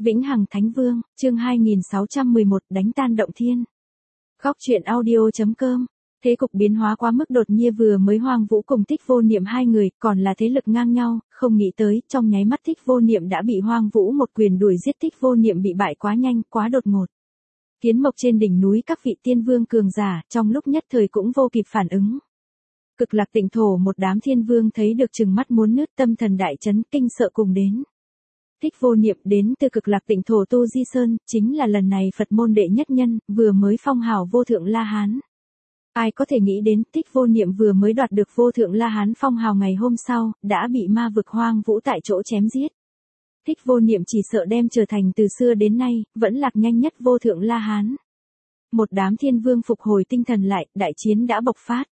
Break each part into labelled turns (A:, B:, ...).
A: Vĩnh Hằng Thánh Vương, chương 2611, đánh tan động thiên. Góc truyện audio.com. Thế cục biến hóa quá mức đột nhiên, vừa mới Hoang Vũ cùng Thích Vô Niệm hai người, còn là thế lực ngang nhau, không nghĩ tới, trong nháy mắt Thích Vô Niệm đã bị Hoang Vũ một quyền đuổi giết. Thích Vô Niệm bị bại quá nhanh, quá đột ngột. Kiến Mộc trên đỉnh núi các vị tiên vương cường giả, trong lúc nhất thời cũng vô kịp phản ứng. Cực Lạc Tịnh Thổ một đám thiên vương thấy được chừng mắt muốn nứt, tâm thần đại chấn, kinh sợ cùng đến. Thích Vô Niệm đến từ Cực Lạc Tịnh Thổ Tu Di Sơn, chính là lần này Phật môn đệ nhất nhân, vừa mới phong hào vô thượng La Hán. Ai có thể nghĩ đến, Thích Vô Niệm vừa mới đoạt được vô thượng La Hán phong hào ngày hôm sau, đã bị ma vực Hoang Vũ tại chỗ chém giết. Thích Vô Niệm chỉ sợ đem trở thành từ xưa đến nay, vẫn lạc nhanh nhất vô thượng La Hán. Một đám thiên vương phục hồi tinh thần lại, đại chiến đã bộc phát.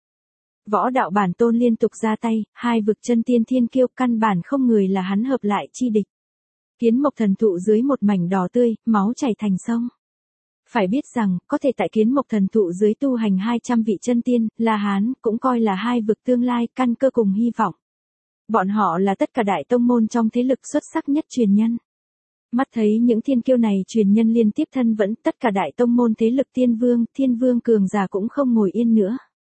A: Võ Đạo Bản Tôn liên tục ra tay, hai vực chân tiên thiên kiêu căn bản không người là hắn hợp lại chi địch. Kiến Mộc thần thụ dưới một mảnh đỏ tươi, máu chảy thành sông. Phải biết rằng, có thể tại Kiến Mộc thần thụ dưới tu hành 200 vị chân tiên, La Hán, cũng coi là hai vực tương lai, căn cơ cùng hy vọng. Bọn họ là tất cả đại tông môn trong thế lực xuất sắc nhất truyền nhân. Mắt thấy những thiên kiêu này truyền nhân liên tiếp thân vẫn, tất cả đại tông môn thế lực thiên vương cường giả cũng không ngồi yên nữa.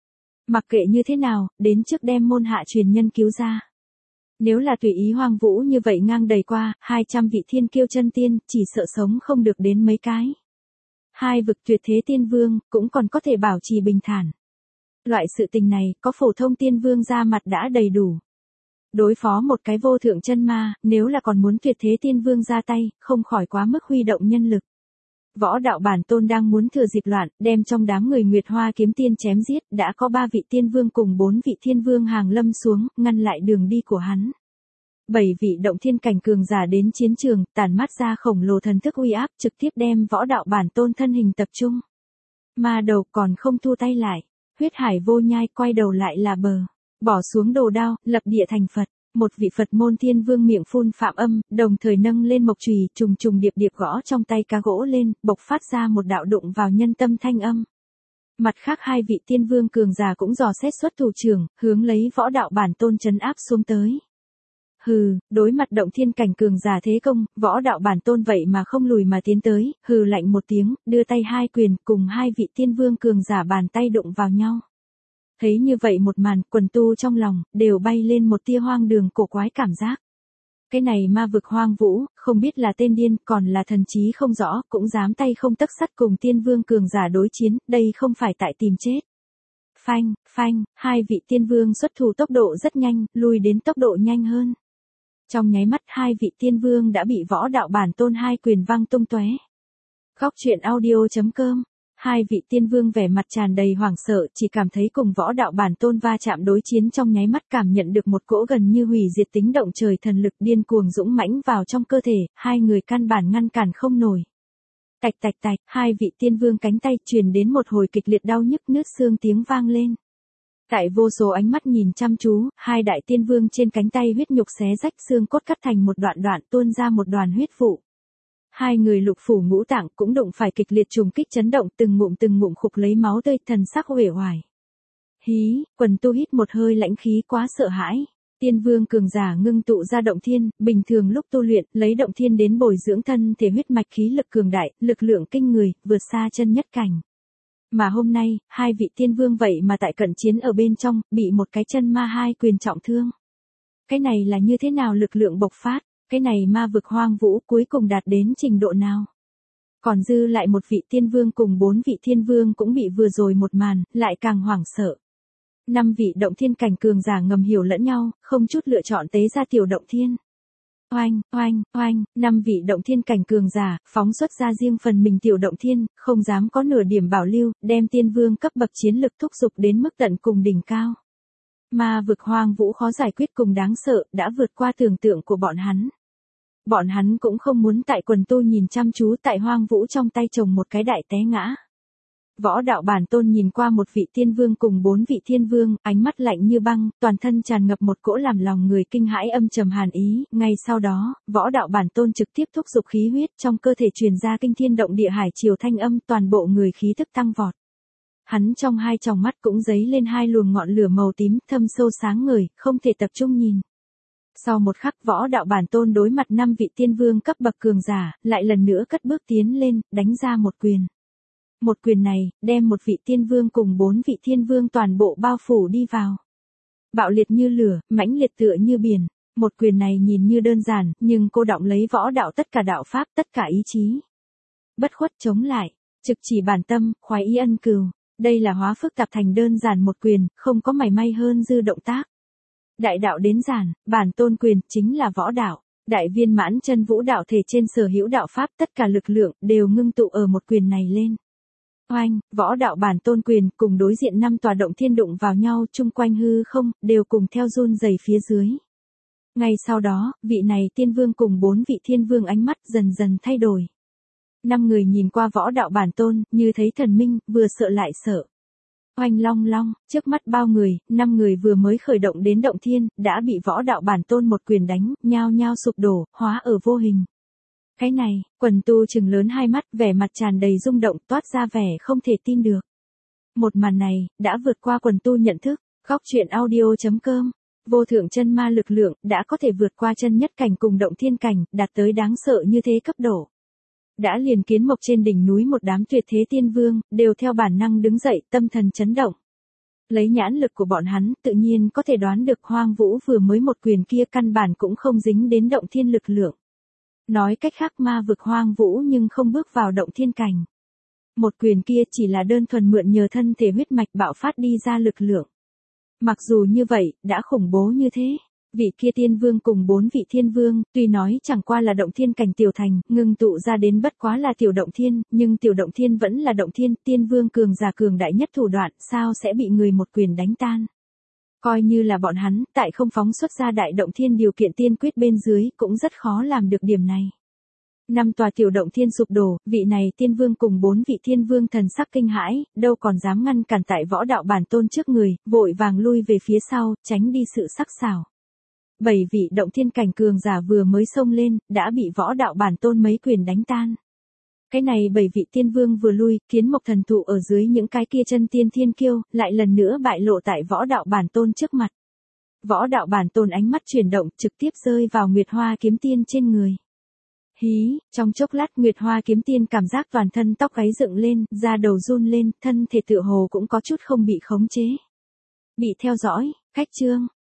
A: Mặc kệ như thế nào, đến trước đem môn hạ truyền nhân cứu ra. Nếu là tùy ý Hoang Vũ như vậy ngang đầy qua, 200 vị thiên kiêu chân tiên, chỉ sợ sống không được đến mấy cái. Hai vực tuyệt thế tiên vương, cũng còn có thể bảo trì bình thản. Loại sự tình này, có phổ thông tiên vương ra mặt đã đầy đủ. Đối phó một cái vô thượng chân ma, nếu là còn muốn tuyệt thế tiên vương ra tay, không khỏi quá mức huy động nhân lực. Võ Đạo Bản Tôn đang muốn thừa dịp loạn, đem trong đám người Nguyệt Hoa kiếm tiên chém giết, đã có 3 vị tiên vương cùng 4 vị thiên vương hàng lâm xuống, ngăn lại đường đi của hắn. 7 vị động thiên cảnh cường giả đến chiến trường, tản mát ra khổng lồ thần thức uy áp, trực tiếp đem Võ Đạo Bản Tôn thân hình tập trung. Ma đầu còn không thu tay lại, huyết hải vô nhai, quay đầu lại là bờ, bỏ xuống đồ đao, lập địa thành Phật. Một vị Phật môn thiên vương miệng phun phạm âm, đồng thời nâng lên mộc chùy, trùng trùng điệp điệp gõ trong tay cá gỗ lên, bộc phát ra một đạo đụng vào nhân tâm thanh âm. Mặt khác hai vị tiên vương cường giả cũng dò xét xuất thủ trưởng, hướng lấy Võ Đạo Bản Tôn trấn áp xuống tới. Hừ, đối mặt động thiên cảnh cường giả thế công, Võ Đạo Bản Tôn vậy mà không lùi mà tiến tới, hừ lạnh một tiếng, đưa tay hai quyền, cùng hai vị tiên vương cường giả bàn tay đụng vào nhau. Thấy như vậy một màn, quần tu trong lòng, đều bay lên một tia hoang đường cổ quái cảm giác. Cái này ma vực Hoang Vũ, không biết là tên điên, còn là thần trí không rõ, cũng dám tay không tấc sắt cùng tiên vương cường giả đối chiến, đây không phải tại tìm chết. Phanh, phanh, hai vị tiên vương xuất thủ tốc độ rất nhanh, lùi đến tốc độ nhanh hơn. Trong nháy mắt hai vị tiên vương đã bị Võ Đạo Bản Tôn hai quyền văng tung tóe. Góc truyện audio.com. Hai vị tiên vương vẻ mặt tràn đầy hoảng sợ, chỉ cảm thấy cùng Võ Đạo Bản Tôn va chạm đối chiến, trong nháy mắt cảm nhận được một cỗ gần như hủy diệt tính động trời thần lực điên cuồng dũng mãnh vào trong cơ thể, hai người căn bản ngăn cản không nổi. Tạch tạch tạch, hai vị tiên vương cánh tay truyền đến một hồi kịch liệt đau nhức, nứt xương tiếng vang lên. Tại vô số ánh mắt nhìn chăm chú, hai đại tiên vương trên cánh tay huyết nhục xé rách, xương cốt cắt thành một đoạn đoạn, tuôn ra một đoàn huyết vụ. Hai người lục phủ ngũ tạng cũng đụng phải kịch liệt trùng kích chấn động, từng ngụm khục lấy máu tươi, thần sắc uể oải. Hí, quần tu hít một hơi lãnh khí, quá sợ hãi. Tiên vương cường giả ngưng tụ ra động thiên, bình thường lúc tu luyện, lấy động thiên đến bồi dưỡng thân thể huyết mạch khí lực cường đại, lực lượng kinh người, vượt xa chân nhất cảnh. Mà hôm nay, hai vị tiên vương vậy mà tại cận chiến ở bên trong, bị một cái chân ma hai quyền trọng thương. Cái này là như thế nào lực lượng bộc phát? Cái này ma vực Hoang Vũ cuối cùng đạt đến trình độ nào? Còn dư lại một vị tiên vương cùng 4 vị thiên vương cũng bị vừa rồi một màn, lại càng hoảng sợ. 5 vị động thiên cảnh cường giả ngầm hiểu lẫn nhau, không chút lựa chọn tế ra tiểu động thiên. Oanh, oanh, oanh, 5 vị động thiên cảnh cường giả, phóng xuất ra riêng phần mình tiểu động thiên, không dám có nửa điểm bảo lưu, đem tiên vương cấp bậc chiến lực thúc giục đến mức tận cùng đỉnh cao. Ma vực Hoang Vũ khó giải quyết cùng đáng sợ, đã vượt qua tưởng tượng của bọn hắn. Bọn hắn cũng không muốn tại quần tu nhìn chăm chú tại Hoang Vũ trong tay chồng một cái đại té ngã. Võ Đạo Bản Tôn nhìn qua một vị tiên vương cùng 4 vị thiên vương, ánh mắt lạnh như băng, toàn thân tràn ngập một cỗ làm lòng người kinh hãi âm trầm hàn ý. Ngay sau đó, Võ Đạo Bản Tôn trực tiếp thúc giục khí huyết, trong cơ thể truyền ra kinh thiên động địa hải triều thanh âm, toàn bộ người khí thức tăng vọt. Hắn trong hai tròng mắt cũng giấy lên hai luồng ngọn lửa màu tím, thâm sâu sáng ngời, không thể tập trung nhìn. Sau một khắc võ đạo bản tôn đối mặt 5 vị tiên vương cấp bậc cường giả, lại lần nữa cất bước tiến lên, đánh ra một quyền. Một quyền này, đem một vị tiên vương cùng 4 vị thiên vương toàn bộ bao phủ đi vào. Bạo liệt như lửa, mãnh liệt tựa như biển. Một quyền này nhìn như đơn giản, nhưng cô đọng lấy võ đạo tất cả đạo pháp, tất cả ý chí. Bất khuất chống lại, trực chỉ bản tâm, khoái ý ân cừu. Đây là hóa phức tạp thành đơn giản một quyền, không có mảy may hơn dư động tác. Đại đạo đến giản, bản tôn quyền chính là võ đạo. Đại viên mãn chân vũ đạo thể trên sở hữu đạo pháp, tất cả lực lượng đều ngưng tụ ở một quyền này lên. Oanh, võ đạo bản tôn quyền cùng đối diện 5 tòa động thiên đụng vào nhau, chung quanh hư không đều cùng theo run rẩy phía dưới. Ngay sau đó, vị này tiên vương cùng 4 vị thiên vương ánh mắt dần dần thay đổi. 5 người nhìn qua võ đạo bản tôn, như thấy thần minh, vừa sợ lại sợ. Oanh long long, trước mắt bao người, 5 người vừa mới khởi động đến động thiên, đã bị võ đạo bản tôn một quyền đánh, nhao nhao sụp đổ, hóa ở vô hình. Cái này, quần tu trừng lớn hai mắt, vẻ mặt tràn đầy rung động, toát ra vẻ không thể tin được. Một màn này, đã vượt qua quần tu nhận thức. Góc truyện audio.com. Vô thượng chân ma lực lượng, đã có thể vượt qua chân nhất cảnh cùng động thiên cảnh, đạt tới đáng sợ như thế cấp độ. Đã liền kiến mộc trên đỉnh núi một đám tuyệt thế tiên vương, đều theo bản năng đứng dậy, tâm thần chấn động. Lấy nhãn lực của bọn hắn, tự nhiên có thể đoán được Hoang Vũ vừa mới một quyền kia căn bản cũng không dính đến động thiên lực lượng. Nói cách khác ma vực Hoang Vũ nhưng không bước vào động thiên cảnh. Một quyền kia chỉ là đơn thuần mượn nhờ thân thể huyết mạch bạo phát đi ra lực lượng. Mặc dù như vậy, đã khủng bố như thế. Vị kia tiên vương cùng 4 vị thiên vương, tuy nói chẳng qua là động thiên cảnh tiểu thành, ngưng tụ ra đến bất quá là tiểu động thiên, nhưng tiểu động thiên vẫn là động thiên, tiên vương cường giả cường đại nhất thủ đoạn, sao sẽ bị người một quyền đánh tan. Coi như là bọn hắn, tại không phóng xuất ra đại động thiên điều kiện tiên quyết bên dưới, cũng rất khó làm được điểm này. 5 tòa tiểu động thiên sụp đổ, vị này tiên vương cùng 4 vị thiên vương thần sắc kinh hãi, đâu còn dám ngăn cản tại võ đạo bản tôn trước người, vội vàng lui về phía sau, tránh đi sự sắc sảo. 7 vị động thiên cảnh cường giả vừa mới xông lên, đã bị võ đạo bản tôn mấy quyền đánh tan. Cái này 7 vị tiên vương vừa lui, kiến mộc thần thụ ở dưới những cái kia chân tiên thiên kiêu, lại lần nữa bại lộ tại võ đạo bản tôn trước mặt. Võ đạo bản tôn ánh mắt chuyển động, trực tiếp rơi vào Nguyệt Hoa kiếm tiên trên người. Hí, trong chốc lát Nguyệt Hoa kiếm tiên cảm giác toàn thân tóc gáy dựng lên, da đầu run lên, thân thể tựa hồ cũng có chút không bị khống chế. Bị theo dõi, khách chương.